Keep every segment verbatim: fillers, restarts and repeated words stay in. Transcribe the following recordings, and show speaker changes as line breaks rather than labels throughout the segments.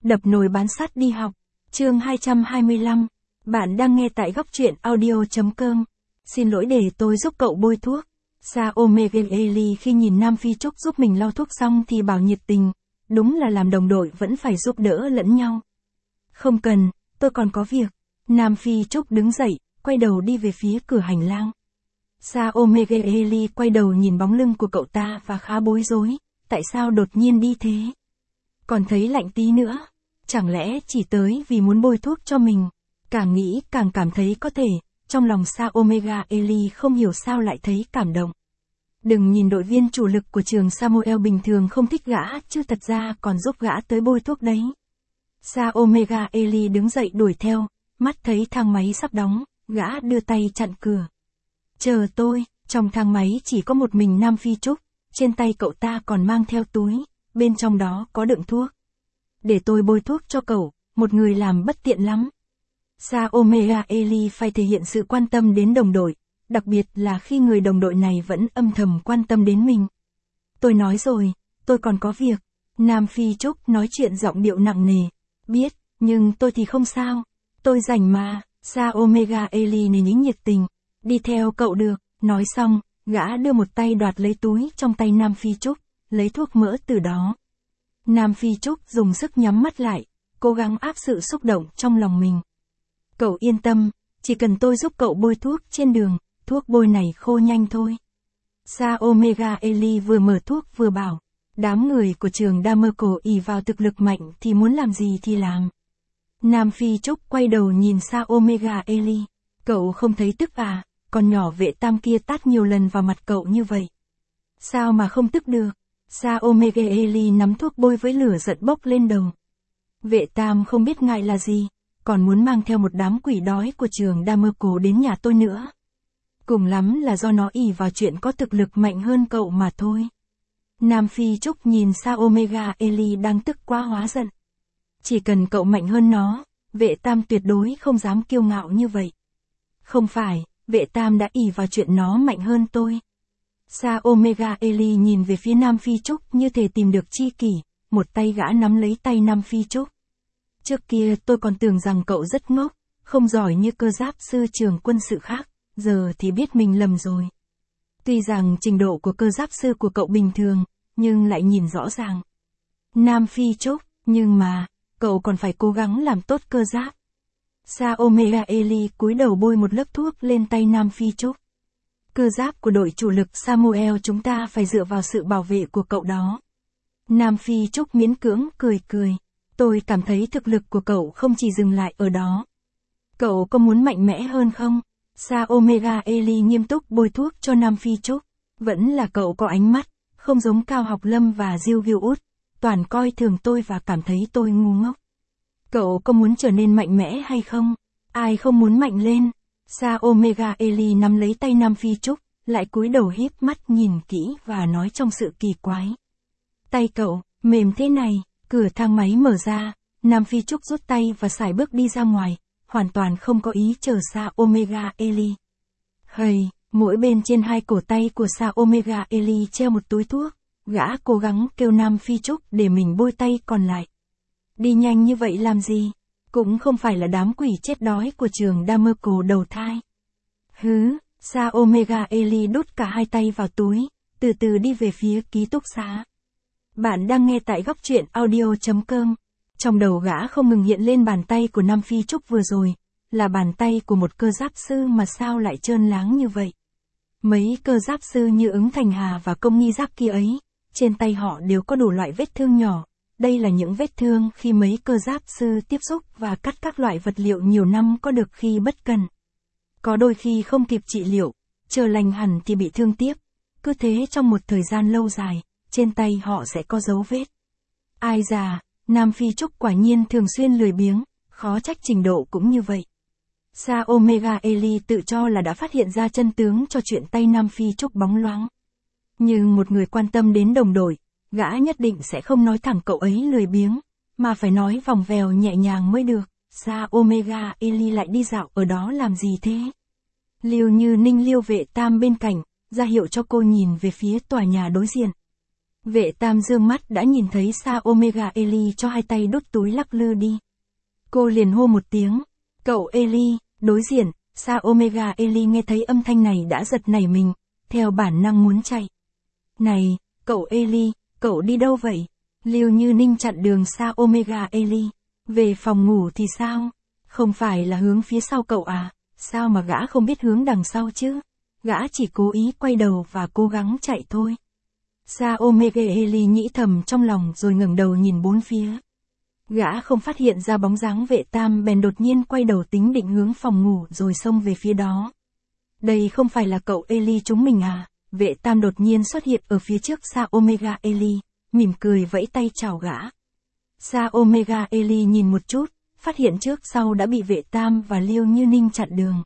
Đập nồi bán sắt đi học. Chương hai trăm hai mươi lăm. Bạn đang nghe tại góc truyện audio.com. Xin lỗi để tôi giúp cậu bôi thuốc. Sa Omegeli khi nhìn Nam Phi Trúc giúp mình lau thuốc xong thì bảo nhiệt tình. Đúng là làm đồng đội vẫn phải giúp đỡ lẫn nhau. Không cần, tôi còn có việc. Nam Phi Trúc đứng dậy, quay đầu đi về phía cửa hành lang. Sa Omegeli quay đầu nhìn bóng lưng của cậu ta và khá bối rối. Tại sao đột nhiên đi thế? Còn thấy lạnh tí nữa. Chẳng lẽ chỉ tới vì muốn bôi thuốc cho mình? Càng nghĩ càng cảm thấy có thể. Trong lòng Sa Omegeli không hiểu sao lại thấy cảm động. Đừng nhìn đội viên chủ lực của trường Samuel bình thường không thích gã, chứ thật ra còn giúp gã tới bôi thuốc đấy. Sa Omegeli đứng dậy đuổi theo, mắt thấy thang máy sắp đóng, gã đưa tay chặn cửa. Chờ tôi, trong thang máy chỉ có một mình Nam Phi Trúc, trên tay cậu ta còn mang theo túi, bên trong đó có đựng thuốc. Để tôi bôi thuốc cho cậu, một người làm bất tiện lắm. Sa Omegeli phải thể hiện sự quan tâm đến đồng đội, đặc biệt là khi người đồng đội này vẫn âm thầm quan tâm đến mình. Tôi nói rồi, tôi còn có việc. Nam Phi Trúc nói chuyện giọng điệu nặng nề. Biết, nhưng tôi thì không sao. Tôi rảnh mà. Sa Omegeli nề nhính nhiệt tình. Đi theo cậu được. Nói xong, gã đưa một tay đoạt lấy túi trong tay Nam Phi Trúc, lấy thuốc mỡ từ đó. Nam Phi Trúc dùng sức nhắm mắt lại, cố gắng áp sự xúc động trong lòng mình. Cậu yên tâm, chỉ cần tôi giúp cậu bôi thuốc trên đường, thuốc bôi này khô nhanh thôi. Sa Omegeli vừa mở thuốc vừa bảo, đám người của trường Damerco ỷ vào thực lực mạnh thì muốn làm gì thì làm. Nam Phi Trúc quay đầu nhìn Sa Omegeli, cậu không thấy tức à, con nhỏ vệ tam kia tát nhiều lần vào mặt cậu như vậy. Sao mà không tức được? Sa Omegeli nắm thuốc bôi với lửa giận bốc lên đầu. Vệ tam không biết ngại là gì, còn muốn mang theo một đám quỷ đói của trường Damerco đến nhà tôi nữa. Cùng lắm là do nó ỷ vào chuyện có thực lực mạnh hơn cậu mà thôi. Nam Phi Trúc nhìn Sa Omegeli đang tức quá hóa giận. Chỉ cần cậu mạnh hơn nó, vệ tam tuyệt đối không dám kiêu ngạo như vậy. Không phải, vệ tam đã ỷ vào chuyện nó mạnh hơn tôi. Sa Omegeli nhìn về phía Nam Phi Trúc như thể tìm được tri kỷ, một tay gã nắm lấy tay Nam Phi Trúc. Trước kia tôi còn tưởng rằng cậu rất ngốc, không giỏi như cơ giáp sư trường quân sự khác, giờ thì biết mình lầm rồi. Tuy rằng trình độ của cơ giáp sư của cậu bình thường, nhưng lại nhìn rõ ràng. Nam Phi Trúc, nhưng mà, cậu còn phải cố gắng làm tốt cơ giáp. Sa Omegeli cúi đầu bôi một lớp thuốc lên tay Nam Phi Trúc. Cơ giáp của đội chủ lực Samuel chúng ta phải dựa vào sự bảo vệ của cậu đó. Nam Phi Trúc miễn cưỡng cười cười. Tôi cảm thấy thực lực của cậu không chỉ dừng lại ở đó. Cậu có muốn mạnh mẽ hơn không? Sa Omegeli nghiêm túc bôi thuốc cho Nam Phi Trúc. Vẫn là cậu có ánh mắt, không giống Cao Học Lâm và Diêu Viu Út, toàn coi thường tôi và cảm thấy tôi ngu ngốc. Cậu có muốn trở nên mạnh mẽ hay không? Ai không muốn mạnh lên? Sa Omegeli nắm lấy tay Nam Phi Trúc, lại cúi đầu híp mắt nhìn kỹ và nói trong sự kỳ quái. Tay cậu, mềm thế này. Cửa thang máy mở ra, Nam Phi Trúc rút tay và sải bước đi ra ngoài, hoàn toàn không có ý chờ Sa Omegeli. Hầy, mỗi bên trên hai cổ tay của Sa Omegeli treo một túi thuốc, gã cố gắng kêu Nam Phi Trúc để mình bôi tay còn lại. Đi nhanh như vậy làm gì? Cũng không phải là đám quỷ chết đói của trường Damerco đầu thai. Hứ, Sa Omegeli đút cả hai tay vào túi, từ từ đi về phía ký túc xá. Bạn đang nghe tại góc truyện audio.com. Trong đầu gã không ngừng hiện lên bàn tay của Nam Phi Trúc vừa rồi, là bàn tay của một cơ giáp sư mà sao lại trơn láng như vậy. Mấy cơ giáp sư như Ứng Thành Hà và Công Nghi Giáp kia ấy, trên tay họ đều có đủ loại vết thương nhỏ. Đây là những vết thương khi mấy cơ giáp sư tiếp xúc và cắt các loại vật liệu nhiều năm có được khi bất cần. Có đôi khi không kịp trị liệu, chờ lành hẳn thì bị thương tiếp. Cứ thế trong một thời gian lâu dài, trên tay họ sẽ có dấu vết. Ai già, Nam Phi Trúc quả nhiên thường xuyên lười biếng, khó trách trình độ cũng như vậy. Sa Omegeli tự cho là đã phát hiện ra chân tướng cho chuyện tay Nam Phi Trúc bóng loáng. Nhưng một người quan tâm đến đồng đội, gã nhất định sẽ không nói thẳng cậu ấy lười biếng, mà phải nói vòng vèo nhẹ nhàng mới được. Sa Omegeli lại đi dạo ở đó làm gì thế? Liêu Như Ninh liêu vệ tam bên cạnh, ra hiệu cho cô nhìn về phía tòa nhà đối diện. Vệ Tam dương mắt đã nhìn thấy Sa Omega Eli cho hai tay đút túi lắc lư đi. Cô liền hô một tiếng, cậu Eli, đối diện, Sa Omega Eli nghe thấy âm thanh này đã giật nảy mình, theo bản năng muốn chạy. Này, cậu Eli, cậu đi đâu vậy? Lưu Như Ninh chặn đường Sa Omega Eli. Về phòng ngủ thì sao? Không phải là hướng phía sau cậu à? Sao mà gã không biết hướng đằng sau chứ? Gã chỉ cố ý quay đầu và cố gắng chạy thôi. Sa Omega Eli nghĩ thầm trong lòng rồi ngẩng đầu nhìn bốn phía. Gã không phát hiện ra bóng dáng Vệ Tam bèn đột nhiên quay đầu tính định hướng phòng ngủ rồi xông về phía đó. Đây không phải là cậu Eli chúng mình à? Vệ Tam đột nhiên xuất hiện ở phía trước Sa Omega Eli, mỉm cười vẫy tay chào gã. Sa Omega Eli nhìn một chút, phát hiện trước sau đã bị Vệ Tam và Lưu Như Ninh chặn đường.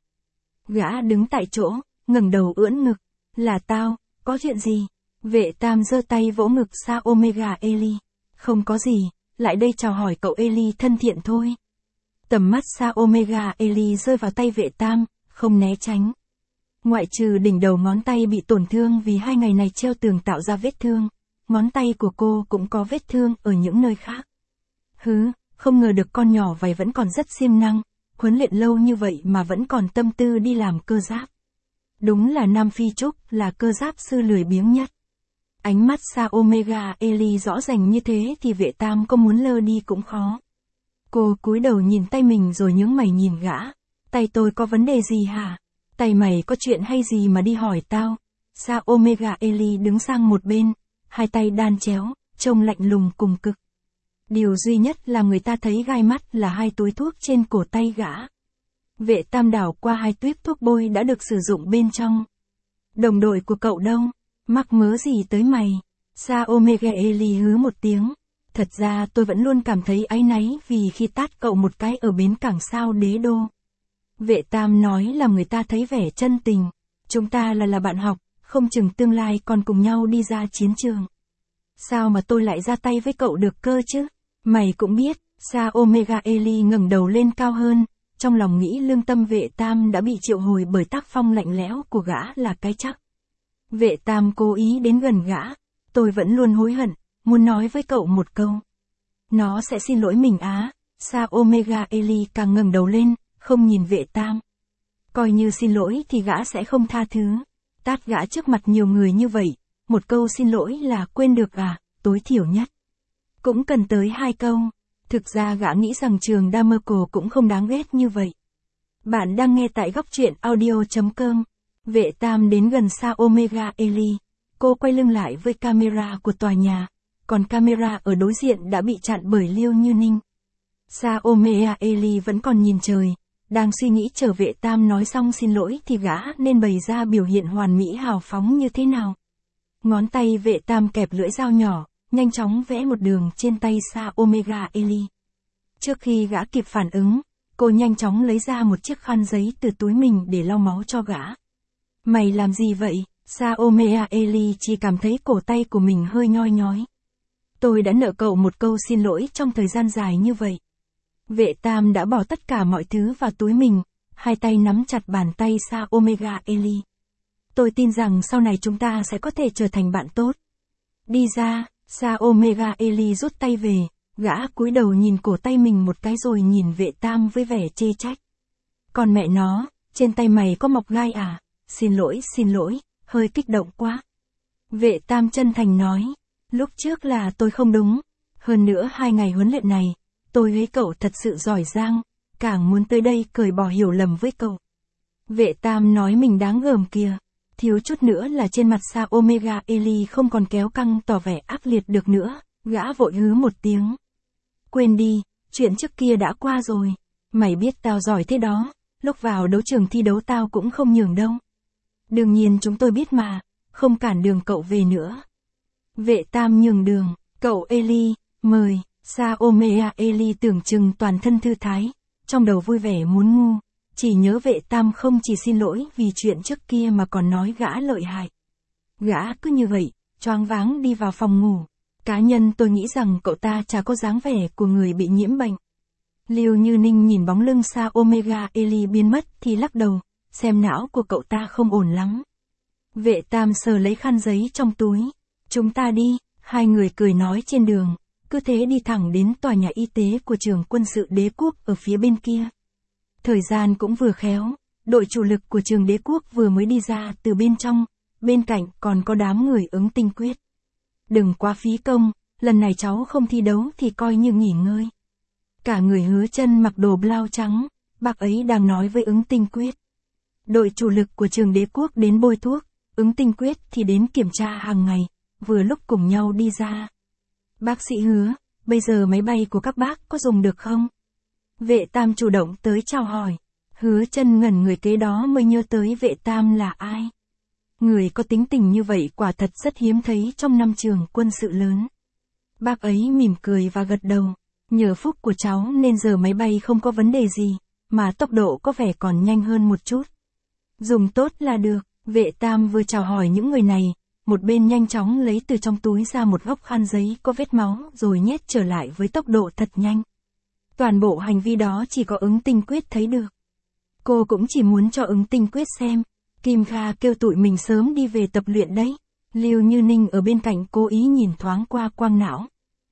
Gã đứng tại chỗ, ngẩng đầu ưỡn ngực. Là tao, có chuyện gì? Vệ Tam giơ tay vỗ ngực Sa Omega Eli. Không có gì, lại đây chào hỏi cậu Eli thân thiện thôi. Tầm mắt Sa Omega Eli rơi vào tay Vệ Tam, không né tránh. Ngoại trừ đỉnh đầu ngón tay bị tổn thương vì hai ngày này treo tường tạo ra vết thương, ngón tay của cô cũng có vết thương ở những nơi khác. Hứ, không ngờ được con nhỏ vậy vẫn còn rất siêng năng, huấn luyện lâu như vậy mà vẫn còn tâm tư đi làm cơ giáp. Đúng là Nam Phi Trúc là cơ giáp sư lười biếng nhất. Ánh mắt Sa Omega Eli rõ ràng như thế thì Vệ Tam có muốn lơ đi cũng khó. Cô cúi đầu nhìn tay mình rồi nhướng mày nhìn gã. Tay tôi có vấn đề gì hả? Tay mày có chuyện hay gì mà đi hỏi tao? Sa Omega Eli đứng sang một bên, hai tay đan chéo, trông lạnh lùng cùng cực. Điều duy nhất làm người ta thấy gai mắt là hai túi thuốc trên cổ tay gã. Vệ Tam đảo qua hai tuyếp thuốc bôi đã được sử dụng bên trong. Đồng đội của cậu đâu? Mắc mớ gì tới mày? Sa Omega Eli hứ một tiếng. Thật ra tôi vẫn luôn cảm thấy áy náy vì khi tát cậu một cái ở bến cảng sao Đế Đô. Vệ Tam nói làm người ta thấy vẻ chân tình. Chúng ta là là bạn học, không chừng tương lai còn cùng nhau đi ra chiến trường. Sao mà tôi lại ra tay với cậu được cơ chứ? Mày cũng biết, Sa Omega Eli ngẩng đầu lên cao hơn, trong lòng nghĩ lương tâm Vệ Tam đã bị triệu hồi bởi tác phong lạnh lẽo của gã là cái chắc. Vệ Tam cố ý đến gần gã. Tôi vẫn luôn hối hận, muốn nói với cậu một câu. Nó sẽ xin lỗi mình á. Sa Omega Eli càng ngẩng đầu lên, không nhìn Vệ Tam. Coi như xin lỗi thì gã sẽ không tha thứ. Tát gã trước mặt nhiều người như vậy, một câu xin lỗi là quên được à, tối thiểu nhất. Cũng cần tới hai câu. Thực ra gã nghĩ rằng trường Damerco cũng không đáng ghét như vậy. Bạn đang nghe tại góc truyện audio chấm com. Vệ Tam đến gần Sa Omega Eli. Cô quay lưng lại với camera của tòa nhà, còn camera ở đối diện đã bị chặn bởi Lưu Như Ninh. Sa Omega Eli vẫn còn nhìn trời, đang suy nghĩ chờ Vệ Tam nói xong xin lỗi thì gã nên bày ra biểu hiện hoàn mỹ hào phóng như thế nào. Ngón tay Vệ Tam kẹp lưỡi dao nhỏ, nhanh chóng vẽ một đường trên tay Sa Omega Eli. Trước khi gã kịp phản ứng, cô nhanh chóng lấy ra một chiếc khăn giấy từ túi mình để lau máu cho gã. Mày làm gì vậy? Sa Omega Eli chỉ cảm thấy cổ tay của mình hơi nhoi nhói. Tôi đã nợ cậu một câu xin lỗi trong thời gian dài như vậy. Vệ Tam đã bỏ tất cả mọi thứ vào túi mình, hai tay nắm chặt bàn tay Sa Omega Eli. Tôi tin rằng sau này chúng ta sẽ có thể trở thành bạn tốt. Đi ra, Sa Omega Eli rút tay về, gã cúi đầu nhìn cổ tay mình một cái rồi nhìn Vệ Tam với vẻ chê trách. Còn mẹ nó, trên tay mày có mọc gai à? Xin lỗi, xin lỗi, hơi kích động quá. Vệ Tam chân thành nói, lúc trước là tôi không đúng. Hơn nữa hai ngày huấn luyện này, tôi thấy cậu thật sự giỏi giang, càng muốn tới đây cởi bỏ hiểu lầm với cậu. Vệ Tam nói mình đáng gờm kìa. Thiếu chút nữa là trên mặt Sa Omega Eli không còn kéo căng tỏ vẻ ác liệt được nữa, gã vội hứ một tiếng. Quên đi, chuyện trước kia đã qua rồi. Mày biết tao giỏi thế đó, lúc vào đấu trường thi đấu tao cũng không nhường đâu. Đương nhiên chúng tôi biết mà, không cản đường cậu về nữa. Vệ Tam nhường đường, cậu Eli, mời. Sa Omega Eli tưởng chừng toàn thân thư thái, trong đầu vui vẻ muốn ngu. Chỉ nhớ Vệ Tam không chỉ xin lỗi vì chuyện trước kia mà còn nói gã lợi hại. Gã cứ như vậy, choáng váng đi vào phòng ngủ. Cá nhân tôi nghĩ rằng cậu ta chả có dáng vẻ của người bị nhiễm bệnh. Lưu Như Ninh nhìn bóng lưng Sa Omega Eli biến mất thì lắc đầu, xem não của cậu ta không ổn lắm. Vệ Tam sờ lấy khăn giấy trong túi. Chúng ta đi, Hai người cười nói trên đường, cứ thế đi thẳng đến tòa nhà y tế của trường quân sự đế quốc ở phía bên kia. Thời gian cũng vừa khéo, đội chủ lực của trường đế quốc vừa mới đi ra từ bên trong, bên cạnh còn có đám người ứng tinh quyết. Đừng quá phí công, lần này cháu không thi đấu thì coi như nghỉ ngơi. Cả người Hứa Chân mặc đồ blau trắng, bác ấy đang nói với ứng tinh quyết. Đội chủ lực của trường đế quốc đến bôi thuốc, ứng tinh quyết thì đến kiểm tra hàng ngày, vừa lúc cùng nhau đi ra. Bác sĩ Hứa, bây giờ máy bay của các bác có dùng được không? Vệ Tam chủ động tới chào hỏi. Hứa Chân ngẩn người, kế đó mới nhớ tới Vệ Tam là ai. Người có tính tình như vậy quả thật rất hiếm thấy trong năm trường quân sự lớn. Bác ấy mỉm cười và gật đầu. Nhờ phúc của cháu nên giờ máy bay không có vấn đề gì, mà tốc độ có vẻ còn nhanh hơn một chút. Dùng tốt là được. Vệ Tam vừa chào hỏi những người này, một bên nhanh chóng lấy từ trong túi ra một góc khăn giấy có vết máu rồi nhét trở lại với tốc độ thật nhanh. Toàn bộ hành vi đó chỉ có ứng tinh quyết thấy được. Cô cũng chỉ muốn cho ứng tinh quyết xem. Kim Kha kêu tụi mình sớm đi về tập luyện đấy. Lưu Như Ninh ở bên cạnh cố ý nhìn thoáng qua quang não.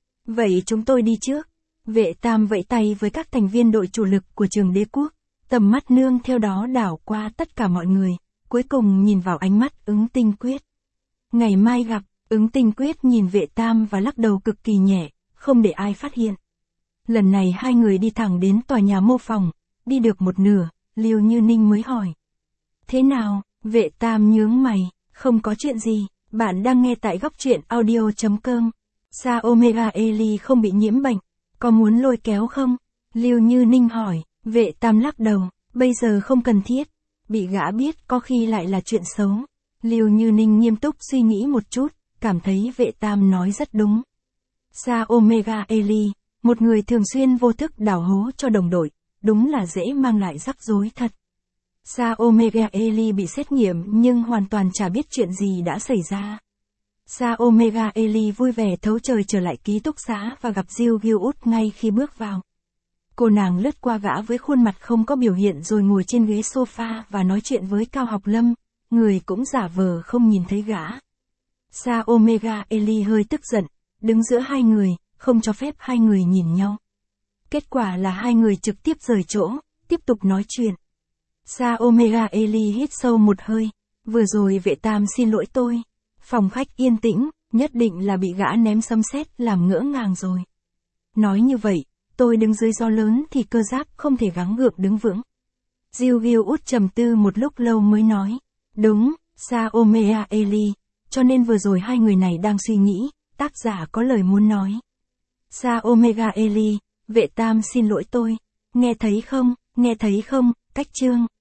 Vậy chúng tôi đi trước. Vệ Tam vẫy tay với các thành viên đội chủ lực của trường đế quốc. Tầm mắt nương theo đó đảo qua tất cả mọi người, cuối cùng nhìn vào ánh mắt ứng tinh quyết. Ngày mai gặp, ứng tinh quyết nhìn Vệ Tam và lắc đầu cực kỳ nhẹ, không để ai phát hiện. Lần này hai người đi thẳng đến tòa nhà mô phỏng, đi được một nửa, Lưu Như Ninh mới hỏi. Thế nào? Vệ Tam nhướng mày, không có chuyện gì, bạn đang nghe tại góc truyện audio chấm com. Sa Omega Eli không bị nhiễm bệnh, có muốn lôi kéo không? Lưu Như Ninh hỏi. Vệ Tam lắc đầu, bây giờ không cần thiết, bị gã biết có khi lại là chuyện xấu. Lưu Như Ninh nghiêm túc suy nghĩ một chút, cảm thấy Vệ Tam nói rất đúng. Sa Omega Eli, một người thường xuyên vô thức đào hố cho đồng đội, đúng là dễ mang lại rắc rối thật. Sa Omega Eli bị xét nghiệm nhưng hoàn toàn chả biết chuyện gì đã xảy ra. Sa Omega Eli vui vẻ thấu trời trở lại ký túc xá và gặp Jill Gilwood ngay khi bước vào. Cô nàng lướt qua gã với khuôn mặt không có biểu hiện rồi ngồi trên ghế sofa và nói chuyện với Cao Học Lâm, người cũng giả vờ không nhìn thấy gã. Sa Omega Eli hơi tức giận, đứng giữa hai người, không cho phép hai người nhìn nhau. Kết quả là hai người trực tiếp rời chỗ, tiếp tục nói chuyện. Sa Omega Eli hít sâu một hơi, vừa rồi Vệ Tam xin lỗi tôi. Phòng khách yên tĩnh, nhất định là bị gã ném sấm sét làm ngỡ ngàng rồi. Nói như vậy, tôi đứng dưới gió lớn thì cơ giáp không thể gắng gượng đứng vững. Jill Gilwood trầm tư một lúc lâu mới nói. Đúng, Sa Omega Eli, cho nên vừa rồi hai người này đang suy nghĩ, tác giả có lời muốn nói. Sa Omega Eli, Vệ Tam xin lỗi tôi. Nghe thấy không, nghe thấy không, cách chương.